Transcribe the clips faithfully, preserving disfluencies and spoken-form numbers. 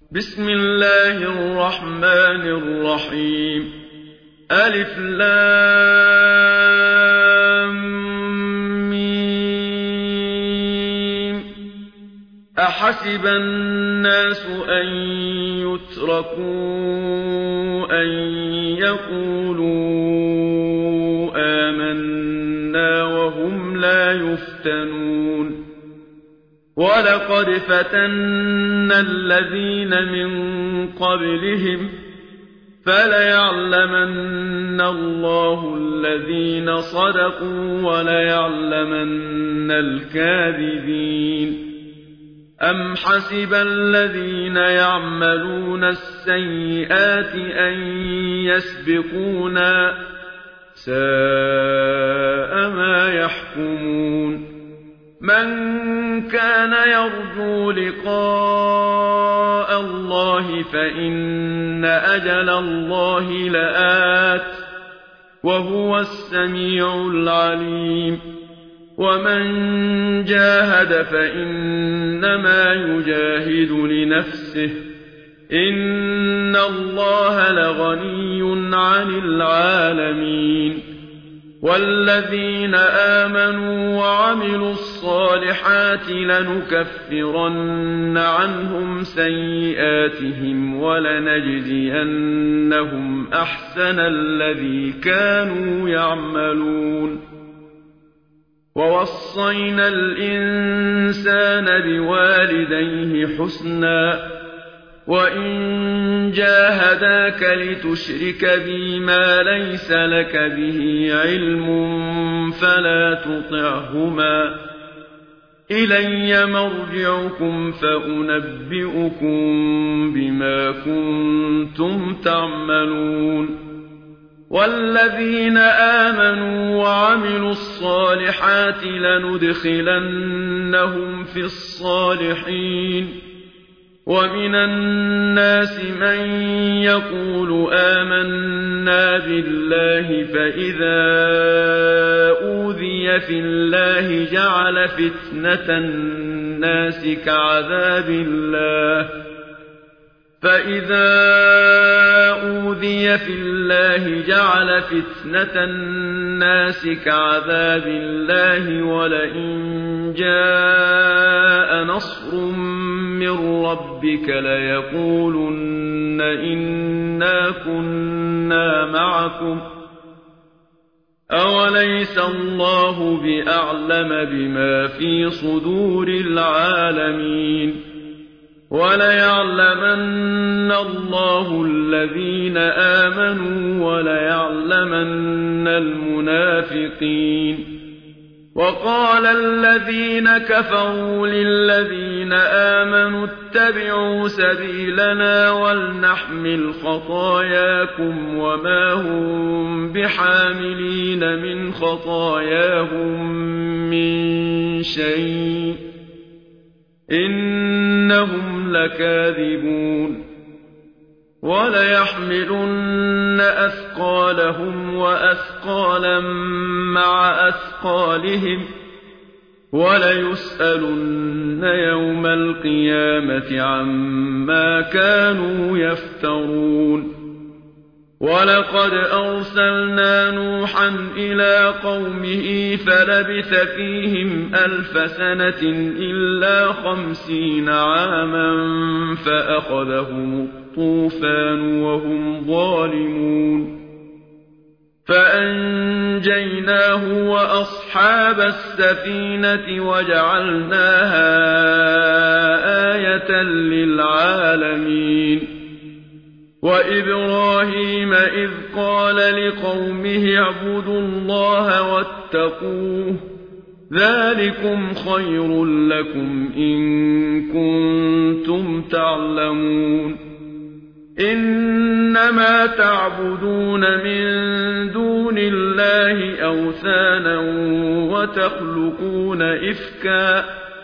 بسم الله الرحمن الرحيم. ألف لام ميم. أحسب الناس أن يتركوا أن يقولوا آمنا وهم لا يفتنون. ولقد فتنا الذين من قبلهم فليعلمن الله الذين صدقوا وليعلمن الكاذبين. أم حسب الذين يعملون السيئات أن يسبقونا ساء ما يحكمون. من كان يرجو لقاء الله فإن أجل الله لآت وهو السميع العليم. ومن جاهد فإنما يجاهد لنفسه إن الله لغني عن العالمين. والذين آمنوا وعملوا الصالحات لنكفرن عنهم سيئاتهم ولنجزينهم أحسن الذي كانوا يعملون. ووصينا الإنسان بوالديه حسنا وإن جاهداك لتشرك بي ما ليس لك به علم فلا تطعهما إلي مرجعكم فأنبئكم بما كنتم تعملون. والذين آمنوا وعملوا الصالحات لندخلنهم في الصالحين. ومن الناس من يقول آمنا بالله فإذا أوذي في الله جعل فتنة الناس كعذاب الله فإذا أوذي في الله جعل فتنة الناس كعذاب الله ولئن جاء نصر من ربك ليقولن إنا كنا معكم أوليس الله بأعلم بما في صدور العالمين. وليعلمن الله الذين آمنوا وليعلمن المنافقين. وقال الذين كفروا للذين آمنوا اتبعوا سبيلنا ولنحمل خطاياكم وما هم بحاملين من خطاياهم من شيء إنهم لكاذبون. وليحملن أثقالهم وأثقالا مع أثقالهم وليسألن يوم القيامة عما كانوا يفترون. ولقد أرسلنا نوحا إلى قومه فلبث فيهم ألف سنة إلا خمسين عاما فأخذهم الطوفان وهم ظالمون. فأنجيناه وأصحاب السفينة وجعلناها آية للعالمين. وإبراهيم إذ قال لقومه اعبدوا الله واتقوه ذلكم خير لكم إن كنتم تعلمون. إنما تعبدون من دون الله أوثانا وتخلقون إفكا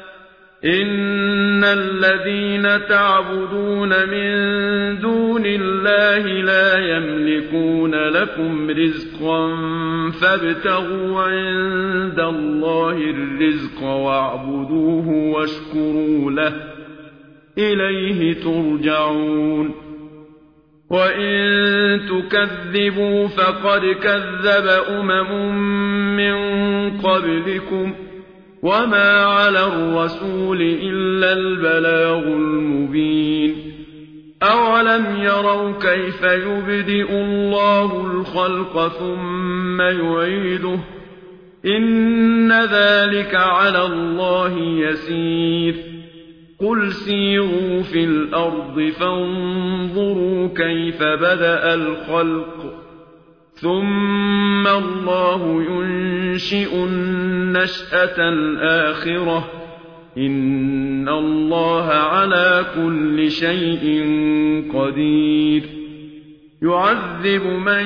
إن الذين تعبدون من دون الله لا يملكون لكم رزقا فابتغوا عند الله الرزق واعبدوه واشكروا له إليه ترجعون وإن تكذبوا فقد كذب أمم من قبلكم وما على الرسول إلا البلاغ المبين أولم يروا كيف يبدئ الله الخلق ثم يعيده إن ذلك على الله يسير قل سيروا في الأرض فانظروا كيف بدأ الخلق ثم الله ينشئ النشأة الآخرة إن الله على كل شيء قدير يعذب من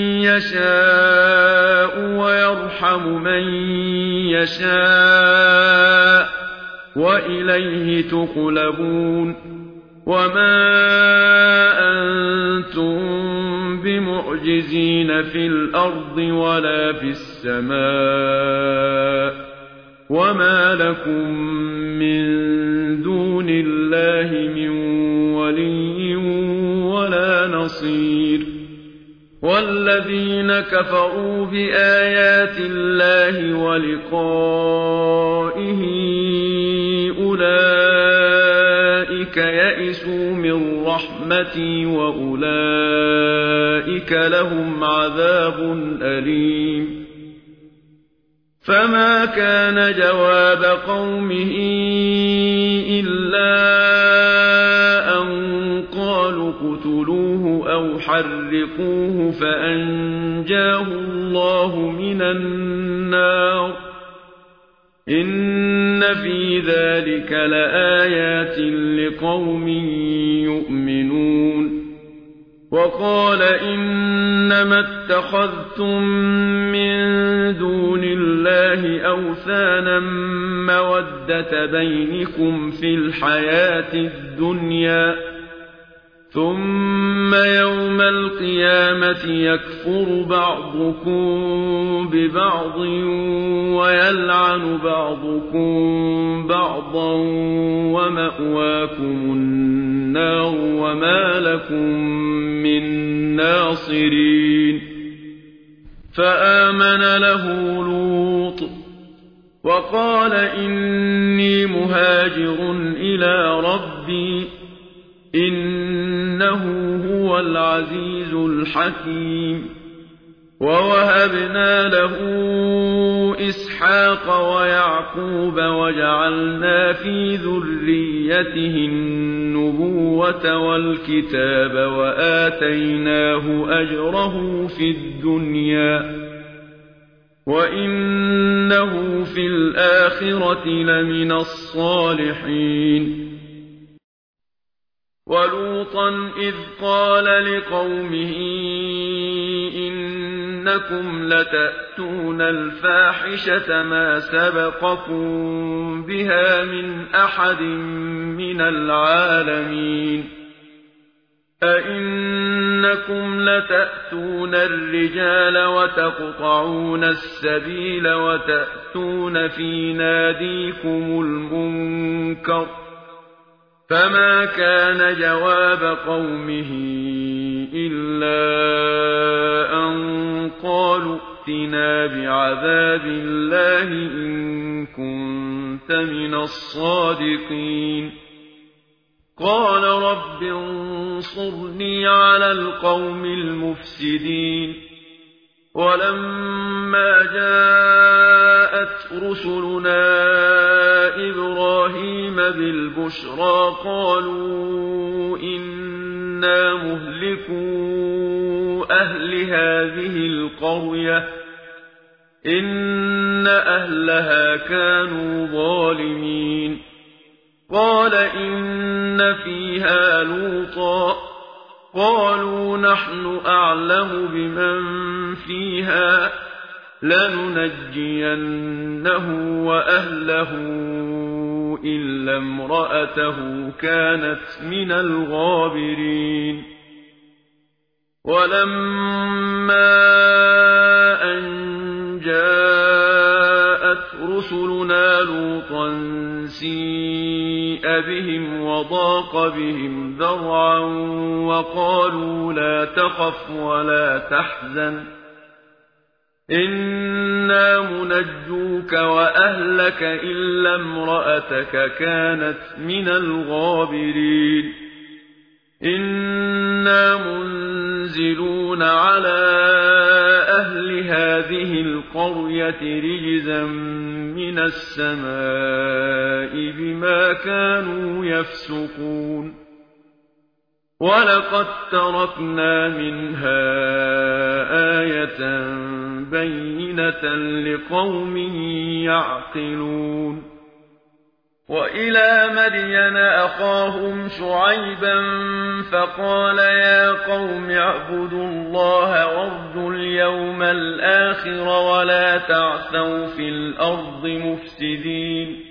يشاء ويرحم من يشاء وإليه تقلبون وما أنتم بمعجزين في الأرض ولا في السماء وما لكم من دون الله من ولي ولا نصير والذين كفروا بآيات الله ولقائه أولئك يئسوا من رحمتي وأولئك لهم عذاب أليم فما كان جواب قومه إلا أن قالوا اقتلوه أو حرقوه فأنجاه الله من النار إن في ذلك لآيات لقوم يؤمنون وقال إنما اتخذتم من دون الله أوثانا مودة بينكم في الحياة الدنيا ثم يوم القيامة يكفر بعضكم ببعض ويلعن بعضكم بعضا ومأواكم النار وما لكم من ناصرين فآمن له لوط وقال إني مهاجر إلى ربي إنه هو العزيز الحكيم ووهبنا له إسحاق ويعقوب وجعلنا في ذريته النبوة والكتاب وآتيناه أجره في الدنيا وإنه في الآخرة لمن الصالحين ولوطا إذ قال لقومه إنكم لتأتون الفاحشة ما سبقكم بها من أحد من العالمين أئنكم لتأتون الرجال وتقطعون السبيل وتأتون في ناديكم المنكر فما كان جواب قومه إلا أن قالوا ائتنا بعذاب الله إن كنت من الصادقين قال رب انصرني على القوم المفسدين ولما جاءت رسلنا إبراهيم بالبشرى قالوا إنا مهلكو أهل هذه القرية إن أهلها كانوا ظالمين قال إن فيها لوطا قالوا نحن أعلم بمن فيها لننجينه وأهله إلا امرأته كانت من الغابرين ولما أن جاءت رسلنا لوطا سيء سيء بهم وضاق بهم ذرعا وقالوا لا تخف ولا تحزن إنا منجوك وأهلك إلا امرأتك كانت من الغابرين إنا منزلون على أهل هذه القرية رجزا من السماء بما كانوا يفسقون ولقد تركنا منها آية بينة لقوم يعقلون وإلى مدين أخاهم شعيبا فقال يا قوم اعبدوا الله وارجوا اليوم الآخر ولا تعثوا في الأرض مفسدين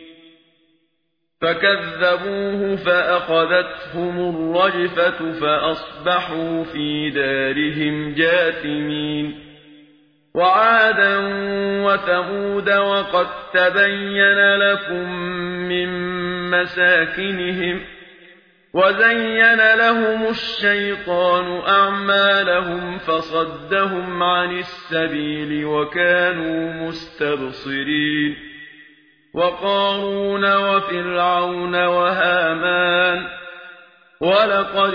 فكذبوه فأخذتهم الرجفة فأصبحوا في دارهم جاثمين وعادا وثمود وقد تبين لكم من مساكنهم وزين لهم الشيطان أعمالهم فصدهم عن السبيل وكانوا مستبصرين وقارون وفرعون وهامان ولقد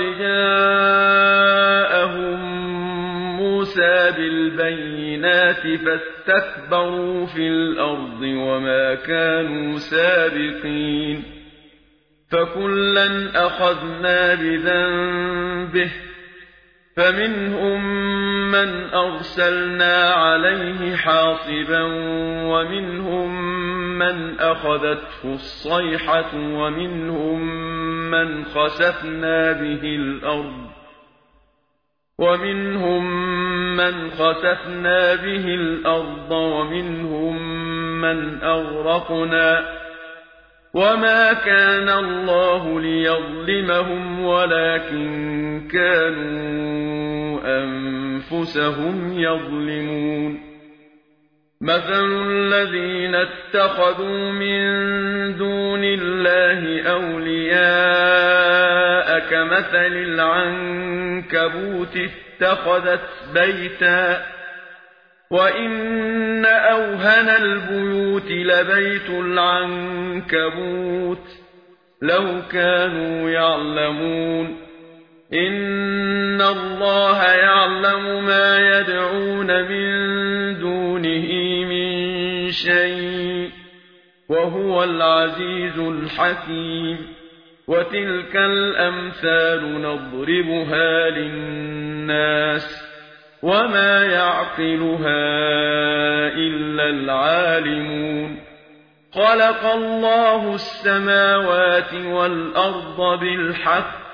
جاءهم موسى بالبينات فاستكبروا في الأرض وما كانوا سابقين فكلا أخذنا بذنبه فمنهم من أرسلنا عليه حاصبا ومنهم من أخذته الصيحة ومنهم من خسفنا به الأرض ومنهم من خسفنا به الأرض ومنهم من أغرقنا وما كان الله ليظلمهم ولكن كانوا أنفسهم يظلمون مثل الذين اتخذوا من دون الله أولياء كمثل العنكبوت اتخذت بيتا وإن أوهن البيوت لبيت العنكبوت لو كانوا يعلمون إن الله يعلم ما يدعون من دونه من شيء وهو العزيز الحكيم وتلك الأمثال نضربها للناس وما يعقلها إلا العالمون خلق الله السماوات والأرض بالحق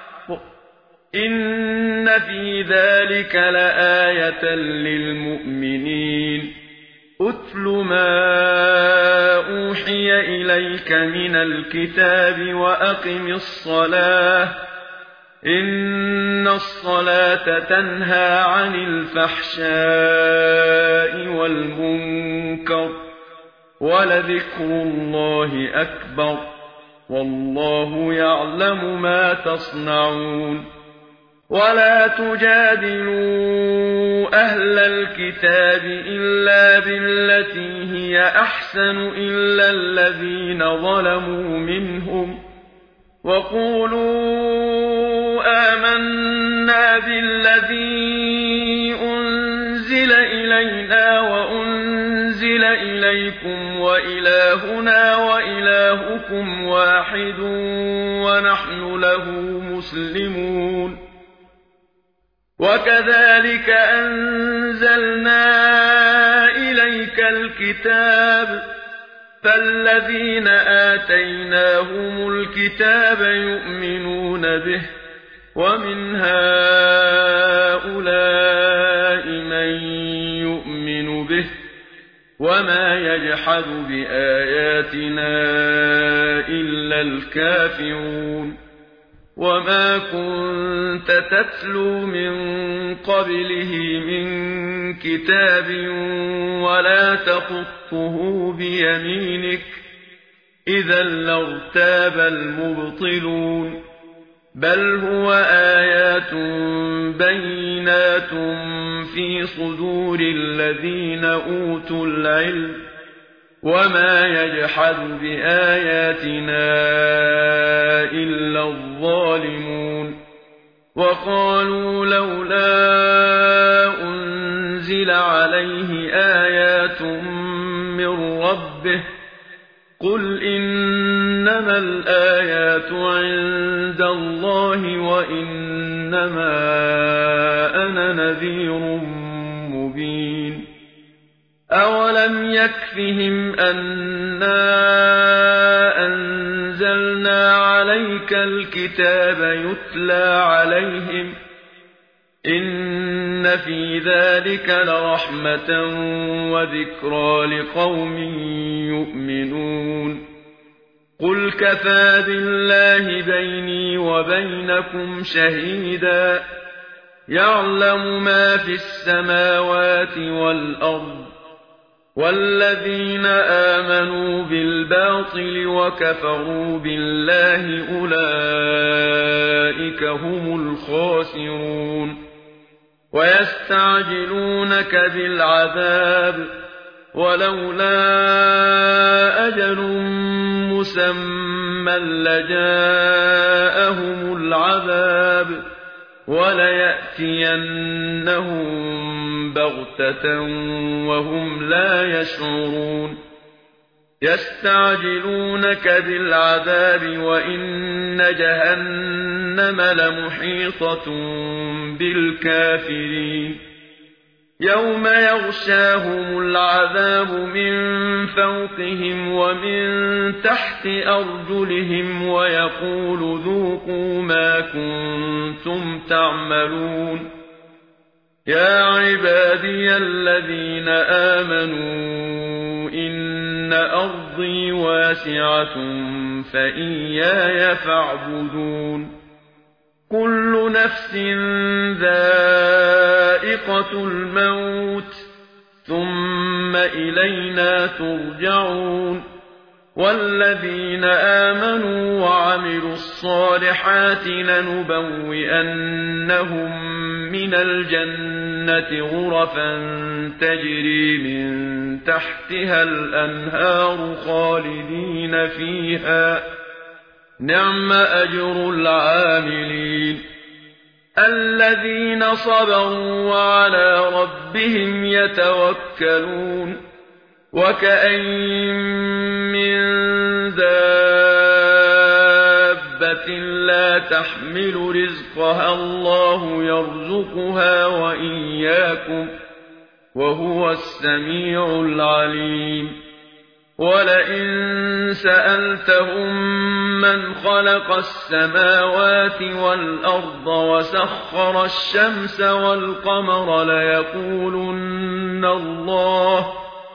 إن في ذلك لآية للمؤمنين أتل ما أوحي إليك من الكتاب وأقم الصلاة إن الصلاة تنهى عن الفحشاء والمنكر ولذكر الله أكبر والله يعلم ما تصنعون ولا تجادلوا أهل الكتاب إلا بالتي هي أحسن إلا الذين ظلموا منهم وقولوا آمنا بالذي أنزل إلينا وأنزل إليكم وإلهنا وإلهكم واحد ونحن له مسلمون وكذلك أنزلنا إليك الكتاب فالذين آتيناهم الكتاب يؤمنون به ومن هؤلاء من يؤمن به وما يجحد بآياتنا إلا الكافرون وما كنت تتلو من قبله من كتاب ولا تخطه بيمينك إذا لارتاب المبطلون بل هو آيات بينات في صدور الذين أوتوا العلم وما يجحد بآياتنا إلا الظالمون وقالوا لولا أنزل عليه آيات من ربه قل إنما الآيات عند الله وإنما أنا نذير مبين أولم يكفهم أنا أنزلنا عليك الكتاب يتلى عليهم إن في ذلك لرحمة وذكرى لقوم يؤمنون قل كفى بالله بيني وبينكم شهيدا يعلم ما في السماوات والأرض والذين آمنوا بالباطل وكفروا بالله أولئك هم الخاسرون ويستعجلونك بالعذاب ولولا أجل مسمى لجاءهم العذاب وليأتينهم بغتة وهم لا يشعرون يستعجلونك بالعذاب وإن جهنم لمحيطة بالكافرين يوم يغشاهم العذاب من فوقهم ومن تحت أرجلهم ويقول ذوقوا ما كنتم تعملون يا عبادي الذين آمنوا إن أرضي واسعة فإياي فاعبدون كل نفس ذائقة الموت ثم إلينا ترجعون والذين آمنوا وعملوا الصالحات لنبوئنهم من الجنة غرفا تجري من تحتها الأنهار خالدين فيها نعم أجر العاملين الذين صبروا وعلى ربهم يتوكلون وكأين من دابة لا تحمل رزقها الله يرزقها وإياكم وهو السميع العليم ولئن سألتهم من خلق السماوات والأرض وسخر الشمس والقمر ليقولن الله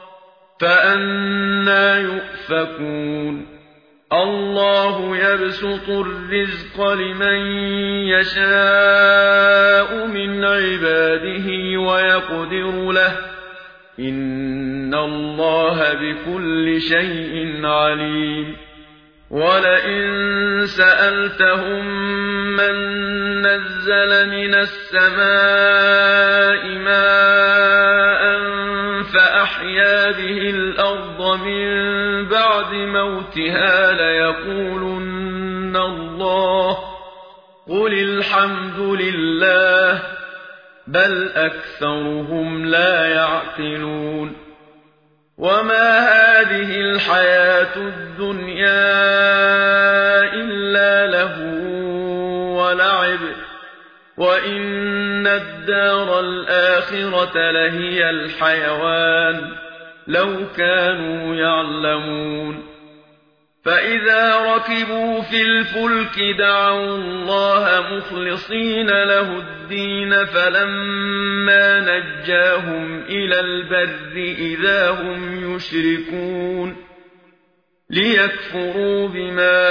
فأنى يؤفكون الله يبسط الرزق لمن يشاء من عباده ويقدر له إن الله بكل شيء عليم ولئن سألتهم من نزل من السماء ماء فأحيا به الأرض من بعد موتها ليقولن الله قل الحمد لله بل أكثرهم لا يعقلون وما هذه الحياة الدنيا إلا لهو ولعب وإن الدار الآخرة لهي الحيوان لو كانوا يعلمون فإذا ركبوا في الفلك دعوا الله مخلصين له الدين فلما نجاهم إلى البر إذا هم يشركون ليكفروا بما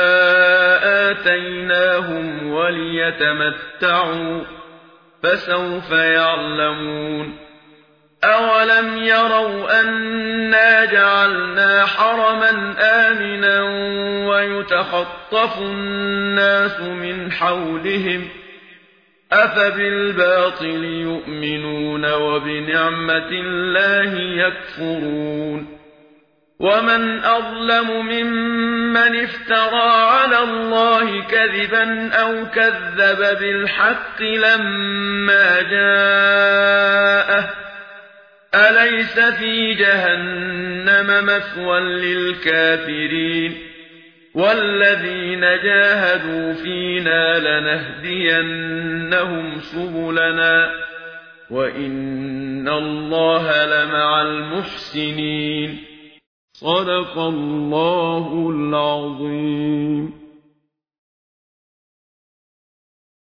آتيناهم وليتمتعوا فسوف يعلمون أَوَلَمْ يَرَوْا أَنَّا جَعَلْنَا حَرَمًا آمِنًا وَيُتَخَطَّفُ النَّاسُ مِنْ حَوْلِهِمْ ۚ أَفَبِالْبَاطِلِ يُؤْمِنُونَ وَبِنِعْمَةِ اللَّهِ يَكْفُرُونَ وَمَنْ أَظْلَمُ مِمَّنِ افْتَرَىٰ عَلَى اللَّهِ كَذِبًا أَوْ كَذَّبَ بِالْحَقِّ لَمَّا جَاءَهُ ۚ أَلَيْسَ فِي جَهَنَّمَ مَثْوًى لِّلْكَافِرِينَ وَالَّذِينَ جَاهَدُوا فِينَا لَنَهْدِيَنَّهُمْ سُبُلَنَا وَإِنَّ اللَّهَ لَمَعَ الْمُحْسِنِينَ. صدق الله العظيم.